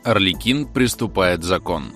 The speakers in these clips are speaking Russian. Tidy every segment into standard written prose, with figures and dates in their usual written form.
Арлекин приступает закон.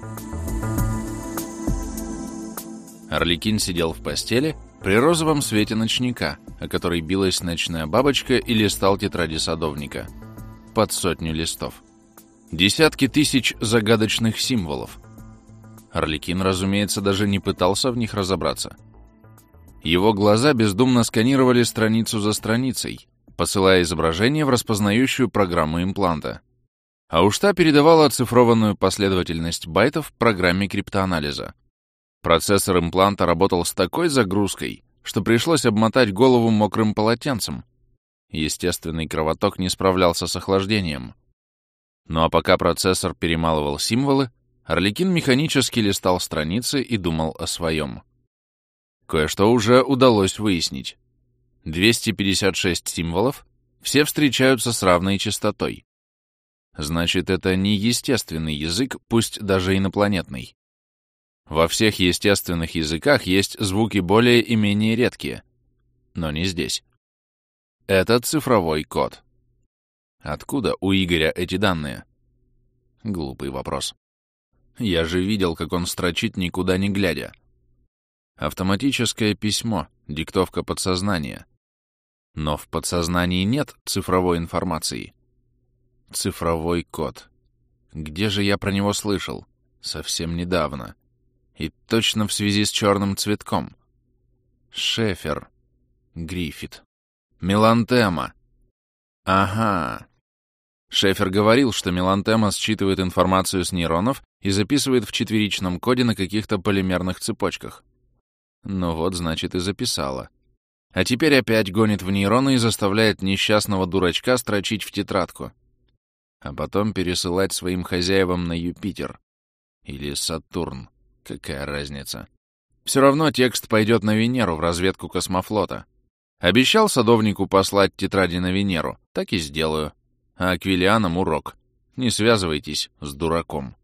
Арлекин сидел в постели при розовом свете ночника, о который билась ночная бабочка, и листал тетради садовника. Под 100 листов. Десятки тысяч загадочных символов. Арлекин, разумеется, даже не пытался в них разобраться. Его глаза бездумно сканировали страницу за страницей, посылая изображение в распознающую программу импланта. А уж та передавала оцифрованную последовательность байтов программе криптоанализа. Процессор импланта работал с такой загрузкой, что пришлось обмотать голову мокрым полотенцем. Естественный кровоток не справлялся с охлаждением. Ну а пока процессор перемалывал символы, Арлекин механически листал страницы и думал о своем. Кое-что уже удалось выяснить. 256 символов, все встречаются с равной частотой. Значит, это не естественный язык, пусть даже инопланетный. Во всех естественных языках есть звуки более и менее редкие, но не здесь. Это цифровой код. Откуда у Игоря эти данные? Глупый вопрос. Я же видел, как он строчит, никуда не глядя. Автоматическое письмо, диктовка подсознания. Но в подсознании нет цифровой информации. Цифровой код. Где же я про него слышал? Совсем недавно. И точно в связи с черным цветком. Шефер. Гриффит. Мелантема. Ага. Шефер говорил, что мелантема считывает информацию с нейронов и записывает в четверичном коде на каких-то полимерных цепочках. Ну вот, значит, и записала. А теперь опять гонит в нейроны и заставляет несчастного дурачка строчить в тетрадку. А потом пересылать своим хозяевам на Юпитер. Или Сатурн. Какая разница? Все равно текст пойдет на Венеру в разведку космофлота. Обещал садовнику послать тетради на Венеру, так и сделаю. А Аквилианам урок. Не связывайтесь с дураком.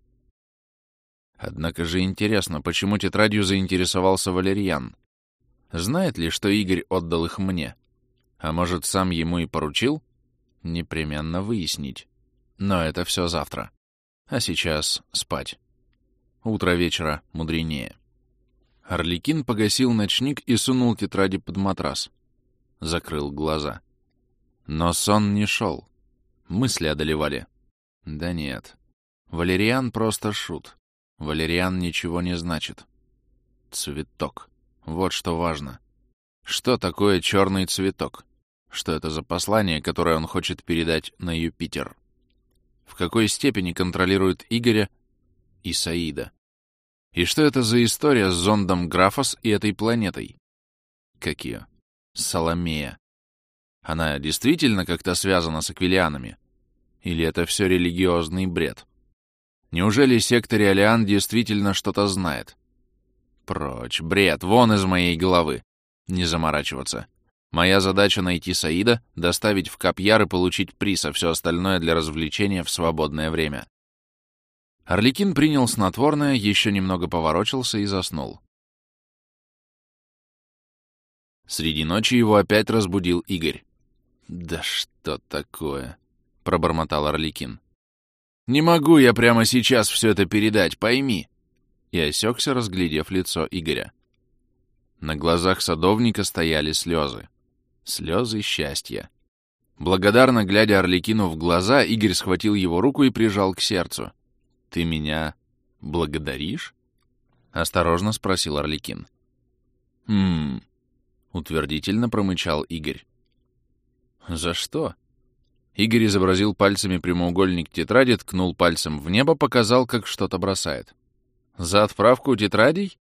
Однако же интересно, почему тетрадью заинтересовался Валерьян? Знает ли, что Игорь отдал их мне? А может, сам ему и поручил? Непременно выяснить. Но это все завтра. А сейчас спать. Утро вечера мудренее. Арлекин погасил ночник и сунул тетради под матрас. Закрыл глаза. Но сон не шел. Мысли одолевали. Да нет. Валерьян просто шут. Валерьян ничего не значит. Цветок. Вот что важно. Что такое черный цветок? Что это за послание, которое он хочет передать на Юпитер? В какой степени контролирует Игоря и Саида? И что это за история с зондом Графос и этой планетой? Как ее? Соломея. Она действительно как-то связана с аквилианами? Или это все религиозный бред? Неужели секта Реалиан действительно что-то знает? Прочь, бред, вон из моей головы. Не заморачиваться. Моя задача — найти Саида, доставить в Кап-Яр и получить приз, а все остальное для развлечения в свободное время. Арлекин принял снотворное, еще немного поворочился и заснул. Среди ночи его опять разбудил Игорь. «Да что такое?» — пробормотал Арлекин. «Не могу я прямо сейчас все это передать, пойми!» И осекся, разглядев лицо Игоря. На глазах садовника стояли слезы. Слезы счастья. Благодарно глядя Арлекину в глаза, Игорь схватил его руку и прижал к сердцу. «Ты меня благодаришь?» — осторожно спросил Арлекин. Утвердительно промычал Игорь. «За что?» Игорь изобразил пальцами прямоугольник тетради, ткнул пальцем в небо, показал, как что-то бросает. «За отправку тетрадей?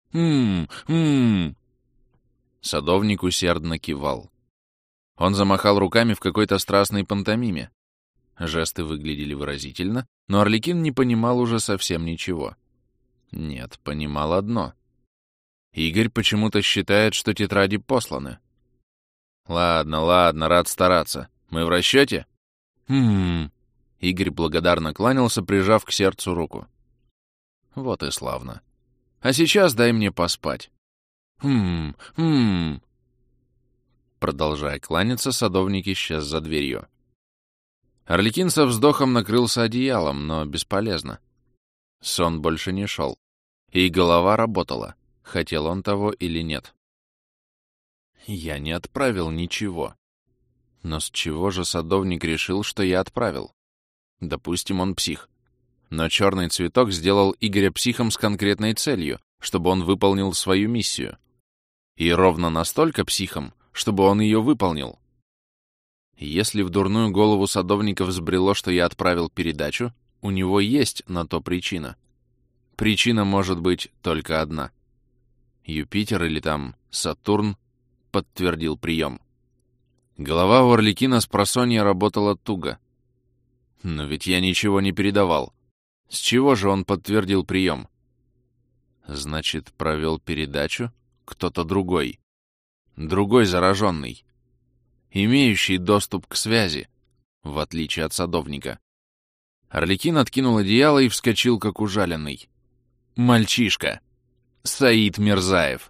Садовник усердно кивал. Он замахал руками в какой-то страстной пантомиме. Жесты выглядели выразительно, но Арлекин не понимал уже совсем ничего. Нет, понимал одно. Игорь почему-то считает, что тетради посланы. Ладно, рад стараться. Мы в расчете? Игорь благодарно кланялся, прижав к сердцу руку. Вот и славно. А сейчас дай мне поспать. Продолжая кланяться, садовник исчез за дверью. Арлекин со вздохом накрылся одеялом, но бесполезно. Сон больше не шел. И голова работала, хотел он того или нет. Я не отправил ничего. Но с чего же садовник решил, что я отправил? Допустим, он псих. Но черный цветок сделал Игоря психом с конкретной целью, чтобы он выполнил свою миссию. И ровно настолько психом, чтобы он ее выполнил. Если в дурную голову садовника взбрело, что я отправил передачу, у него есть на то причина. Причина может быть только одна. Юпитер или там Сатурн подтвердил прием. Голова у Арлекина спросонья работала туго. Но ведь я ничего не передавал. С чего же он подтвердил прием? Значит, провел передачу кто-то другой. Другой зараженный. Имеющий доступ к связи, в отличие от садовника. Арлекин откинул одеяло и вскочил, как ужаленный. Мальчишка! Саид Мирзаев!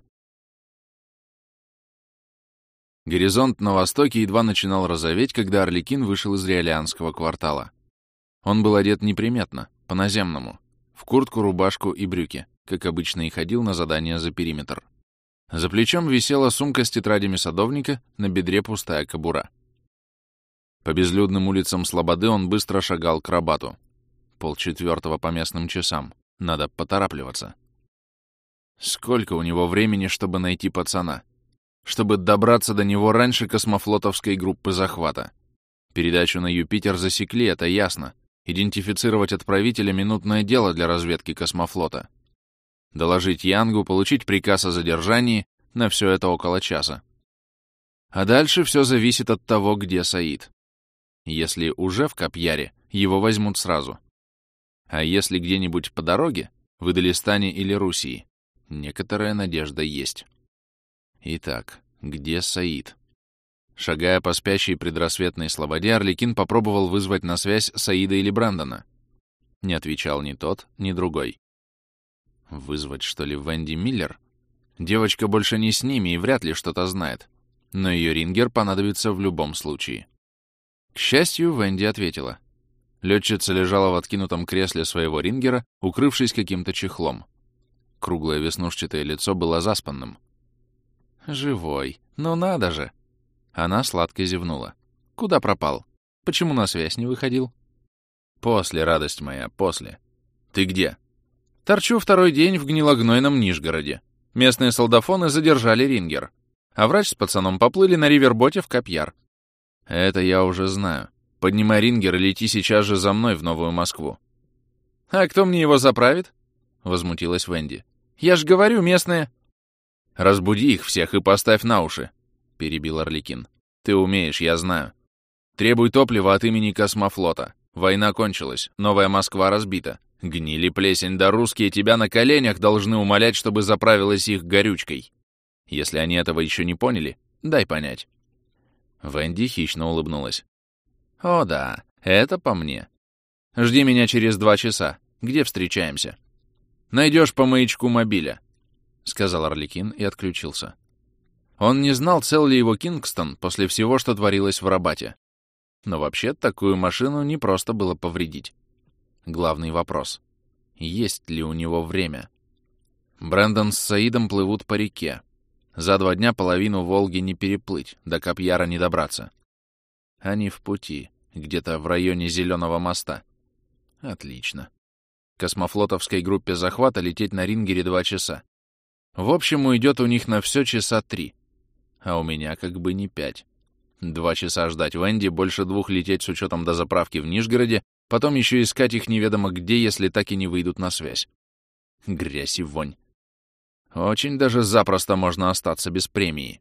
Горизонт на востоке едва начинал розоветь, когда Арлекин вышел из Реалианского квартала. Он был одет неприметно, по-наземному, в куртку, рубашку и брюки, как обычно и ходил на задания за периметр. За плечом висела сумка с тетрадями садовника, на бедре пустая кобура. По безлюдным улицам Слободы он быстро шагал к Рабату. 3:30 по местным часам. Надо поторапливаться. Сколько у него времени, чтобы найти пацана? Чтобы добраться до него раньше космофлотовской группы захвата. Передачу на Юпитер засекли, это ясно. Идентифицировать отправителя — минутное дело для разведки космофлота. Доложить Янгу, получить приказ о задержании — на все это около часа. А дальше все зависит от того, где Саид. Если уже в Капьяре, его возьмут сразу. А если где-нибудь по дороге, в Идалистане или Руссии, некоторая надежда есть. Итак, где Саид? Шагая по спящей предрассветной слободе, Арлекин попробовал вызвать на связь Саида или Брэндона. Не отвечал ни тот, ни другой. Вызвать, что ли, Венди Миллер? Девочка больше не с ними и вряд ли что-то знает, но ее рингер понадобится в любом случае. К счастью, Венди ответила. Летчица лежала в откинутом кресле своего рингера, укрывшись каким-то чехлом. Круглое веснушчатое лицо было заспанным. «Живой. Ну надо же!» Она сладко зевнула. «Куда пропал? Почему на связь не выходил?» «После, радость моя, после. Ты где?» «Торчу второй день в гнилогнойном Нижгороде. Местные солдафоны задержали рингер. А врач с пацаном поплыли на риверботе в Капьяр». «Это я уже знаю. Поднимай рингер и лети сейчас же за мной в Новую Москву». «А кто мне его заправит?» — возмутилась Венди. «Я ж говорю, местные...» «Разбуди их всех и поставь на уши», — перебил Арлекин. «Ты умеешь, я знаю. Требуй топлива от имени космофлота. Война кончилась, Новая Москва разбита. Гнили плесень, да русские тебя на коленях должны умолять, чтобы заправилась их горючкой. Если они этого еще не поняли, дай понять». Венди хищно улыбнулась. «О да, это по мне. Жди меня через 2 часа. Где встречаемся?» «Найдешь по маячку мобиля», — сказал Арлекин и отключился. Он не знал, цел ли его Кингстон после всего, что творилось в Рабате. Но вообще такую машину не просто было повредить. Главный вопрос — есть ли у него время? Брэндон с Саидом плывут по реке. За 2 дня половину Волги не переплыть, до Капьяра не добраться. Они в пути, где-то в районе Зеленого моста. Отлично. Космофлотовской группе захвата лететь на рингере 2 часа. В общем, уйдет у них на все часа 3. А у меня как бы не 5. 2 часа ждать Венди, больше 2 лететь с учетом дозаправки в Нижгороде, потом еще искать их неведомо где, если так и не выйдут на связь. Грязь и вонь. Очень даже запросто можно остаться без премии.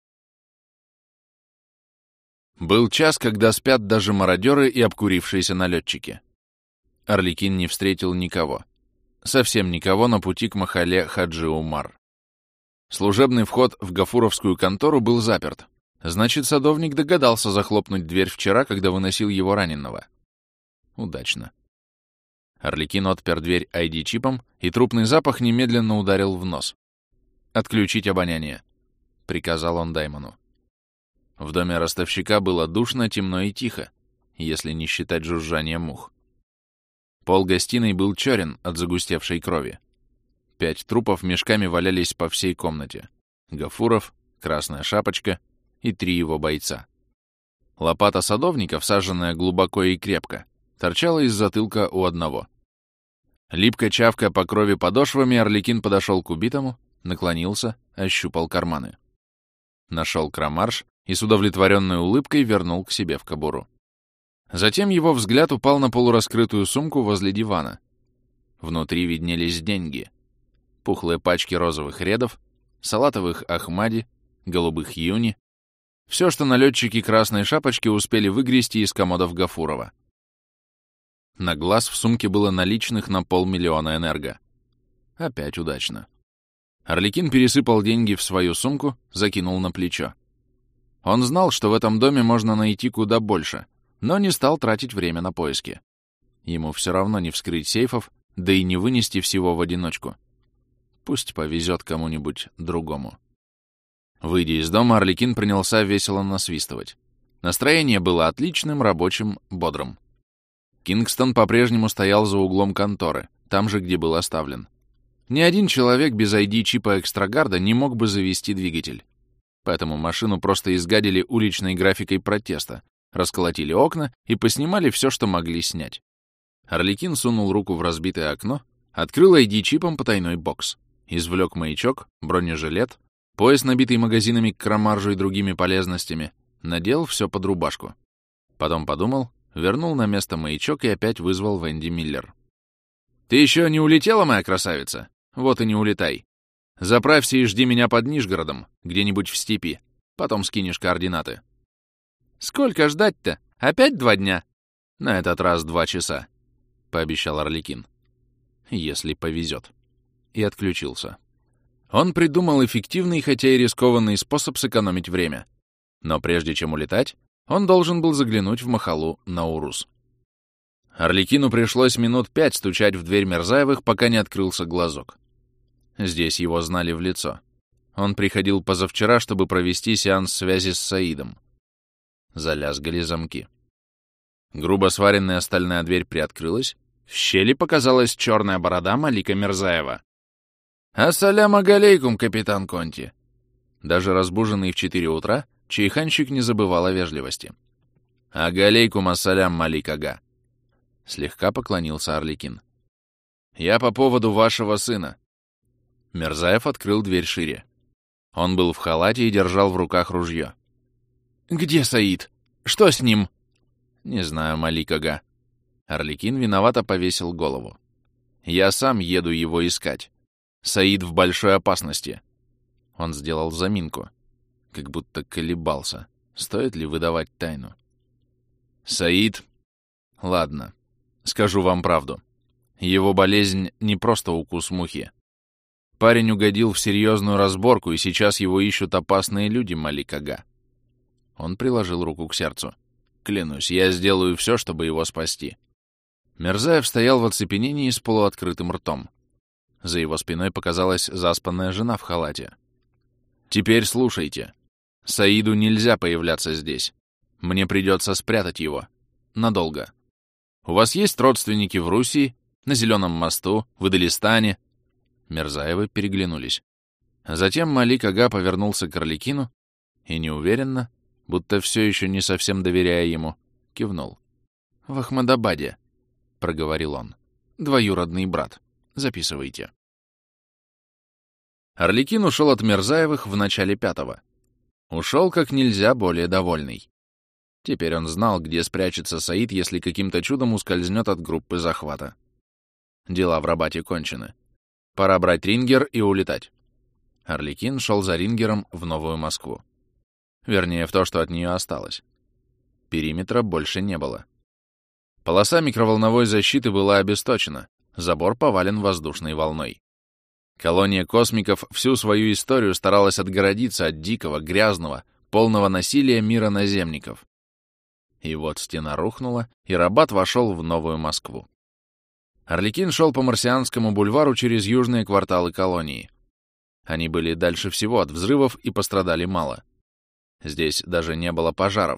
Был час, когда спят даже мародеры и обкурившиеся налетчики. Арлекин не встретил никого. Совсем никого на пути к Махале Хаджи Умар. Служебный вход в гафуровскую контору был заперт. Значит, садовник догадался захлопнуть дверь вчера, когда выносил его раненого. Удачно. Арлекин отпер дверь ID-чипом, и трупный запах немедленно ударил в нос. «Отключить обоняние», — приказал он Даймону. В доме ростовщика было душно, темно и тихо. если не считать жужжания мух. Пол гостиной был черен от загустевшей крови. 5 трупов мешками валялись по всей комнате. Гафуров, Красная Шапочка и 3 его бойца. Лопата садовника, всаженная глубоко и крепко, торчала из затылка у одного. Липко чавкая по крови подошвами, Арлекин подошел к убитому, наклонился, ощупал карманы. Нашел крамарш и с удовлетворенной улыбкой вернул к себе в кобуру. Затем его взгляд упал на полураскрытую сумку возле дивана. Внутри виднелись деньги. Пухлые пачки розовых редов, салатовых ахмади, голубых юни. Все, что налетчики Красной Шапочки успели выгрести из комодов Гафурова. На глаз в сумке было наличных на 500 000 энерго. Опять удачно. Арлекин пересыпал деньги в свою сумку, закинул на плечо. Он знал, что в этом доме можно найти куда больше, но не стал тратить время на поиски. Ему все равно не вскрыть сейфов, да и не вынести всего в одиночку. Пусть повезет кому-нибудь другому. Выйдя из дома, Арлекин принялся весело насвистывать. Настроение было отличным, рабочим, бодрым. Кингстон по-прежнему стоял за углом конторы, там же, где был оставлен. Ни один человек без ID-чипа Экстрагарда не мог бы завести двигатель. Поэтому машину просто изгадили уличной графикой протеста, расколотили окна и поснимали все, что могли снять. Арлекин сунул руку в разбитое окно, открыл ID-чипом потайной бокс, извлек маячок, бронежилет, пояс, набитый магазинами к крамаржу и другими полезностями, надел все под рубашку. Потом подумал, вернул на место маячок и опять вызвал Венди Миллер. «Ты еще не улетела, моя красавица? Вот и не улетай. Заправься и жди меня под Нижгородом, где-нибудь в степи. Потом скинешь координаты». «Сколько ждать-то? Опять 2 дня?» «На этот раз 2 часа», — пообещал Арлекин. «Если повезет». И отключился. Он придумал эффективный, хотя и рискованный способ сэкономить время. Но прежде чем улетать, он должен был заглянуть в Махалу на Урус. Арлекину пришлось минут 5 стучать в дверь Мирзаевых, пока не открылся глазок. Здесь его знали в лицо. Он приходил позавчера, чтобы провести сеанс связи с Саидом. Залязгали замки. Грубо сваренная стальная дверь приоткрылась, в щели показалась черная борода Малика Мирзаева. «Ассалям алейкум, капитан Конти!» Даже разбуженный в 4 утра, чайханщик не забывал о вежливости. «Агалейкум ассалям, Малик ага!» Слегка поклонился Арлекин. «Я по поводу вашего сына». Мирзаев открыл дверь шире. Он был в халате и держал в руках ружье. «Где Саид? Что с ним?» «Не знаю, Малик ага». Арлекин виновато повесил голову. «Я сам еду его искать. Саид в большой опасности». Он сделал заминку, как будто колебался, стоит ли выдавать тайну. «Саид...» «Ладно, скажу вам правду. Его болезнь не просто укус мухи. Парень угодил в серьезную разборку, и сейчас его ищут опасные люди, Малик ага». Он приложил руку к сердцу. «Клянусь, я сделаю все, чтобы его спасти». Мирзаев стоял в оцепенении с полуоткрытым ртом. За его спиной показалась заспанная жена в халате. «Теперь слушайте. Саиду нельзя появляться здесь. Мне придется спрятать его. Надолго. У вас есть родственники в Руси, на Зеленом мосту, в Идалистане?» Мирзаевы переглянулись. Затем Малик ага повернулся к Арлекину и неуверенно, будто все еще не совсем доверяя ему, кивнул. «В Ахмадабаде», — проговорил он. «Двоюродный брат. Записывайте». Арлекин ушел от Мирзаевых в начале 5-го. Ушел как нельзя более довольный. Теперь он знал, где спрячется Саид, если каким-то чудом ускользнет от группы захвата. Дела в Рабате кончены. Пора брать рингер и улетать. Арлекин шел за рингером в Новую Москву. Вернее, в то, что от нее осталось. Периметра больше не было. Полоса микроволновой защиты была обесточена, забор повален воздушной волной. Колония космиков всю свою историю старалась отгородиться от дикого, грязного, полного насилия мира наземников. И вот стена рухнула, и Рабат вошел в Новую Москву. Арлекин шел по Марсианскому бульвару через южные кварталы колонии. Они были дальше всего от взрывов и пострадали мало. Здесь даже не было пожаров,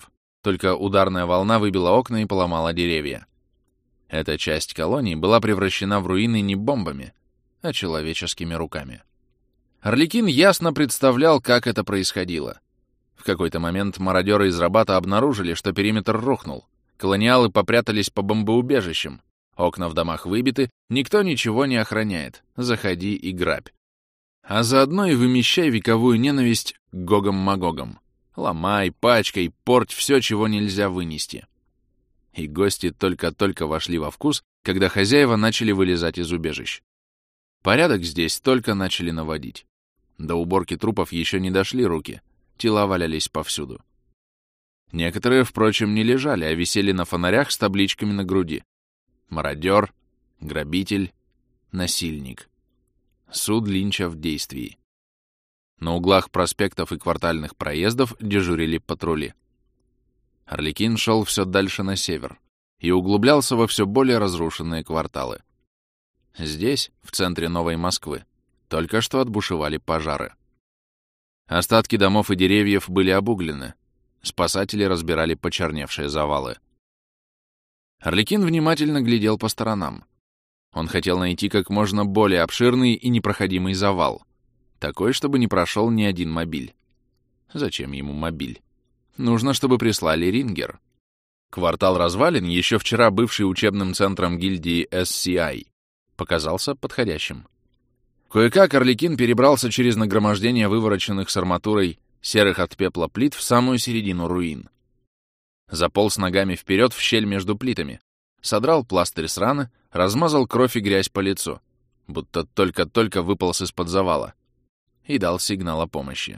только ударная волна выбила окна и поломала деревья. Эта часть колонии была превращена в руины не бомбами, а человеческими руками. Арлекин ясно представлял, как это происходило. В какой-то момент мародеры из Рабата обнаружили, что периметр рухнул. Колониалы попрятались по бомбоубежищам. Окна в домах выбиты, никто ничего не охраняет. Заходи и грабь. А заодно и вымещай вековую ненависть к Гогам-Магогам. Ломай, пачкай, порть все, чего нельзя вынести. И гости только-только вошли во вкус, когда хозяева начали вылезать из убежищ. Порядок здесь только начали наводить. До уборки трупов еще не дошли руки, тела валялись повсюду. Некоторые, впрочем, не лежали, а висели на фонарях с табличками на груди. Мародер, грабитель, насильник. Суд Линча в действии. На углах проспектов и квартальных проездов дежурили патрули. Арлекин шел все дальше на север и углублялся во все более разрушенные кварталы. Здесь, в центре Новой Москвы, только что отбушевали пожары. Остатки домов и деревьев были обуглены. Спасатели разбирали почерневшие завалы. Арлекин внимательно глядел по сторонам. Он хотел найти как можно более обширный и непроходимый завал, такой, чтобы не прошел ни один мобиль. Зачем ему мобиль? Нужно, чтобы прислали рингер. Квартал развалин, еще вчера бывший учебным центром гильдии SCI, показался подходящим. Кое-как Арлекин перебрался через нагромождение вывороченных с арматурой серых от пепла плит в самую середину руин. Заполз ногами вперед в щель между плитами, содрал пластырь с раны, размазал кровь и грязь по лицу, будто только-только выполз из-под завала, и дал сигнал о помощи.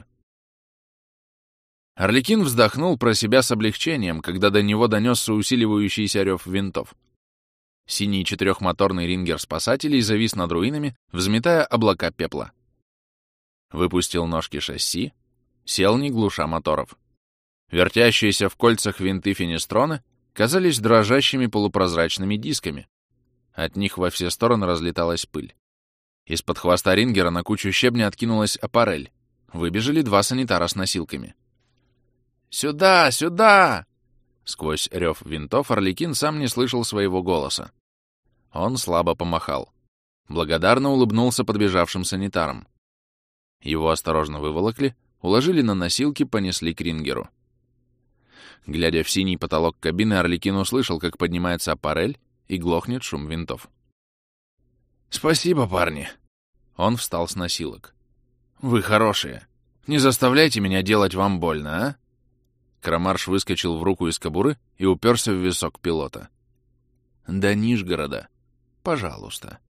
Арлекин вздохнул про себя с облегчением, когда до него донесся усиливающийся рев винтов. Синий четырехмоторный рингер спасателей завис над руинами, взметая облака пепла. Выпустил ножки шасси, сел, не глуша моторов. Вертящиеся в кольцах винты фенестрона казались дрожащими полупрозрачными дисками. От них во все стороны разлеталась пыль. Из-под хвоста рингера на кучу щебня откинулась аппарель. Выбежали два санитара с носилками. «Сюда! Сюда!» Сквозь рев винтов Арлекин сам не слышал своего голоса. Он слабо помахал. Благодарно улыбнулся подбежавшим санитарам. Его осторожно выволокли, уложили на носилки, понесли к рингеру. Глядя в синий потолок кабины, Арлекин услышал, как поднимается аппарель и глохнет шум винтов. «Спасибо, парни!» Он встал с носилок. «Вы хорошие. Не заставляйте меня делать вам больно, а?» Крамарш выскочил в руку из кобуры и уперся в висок пилота. «До Нижгорода. Пожалуйста».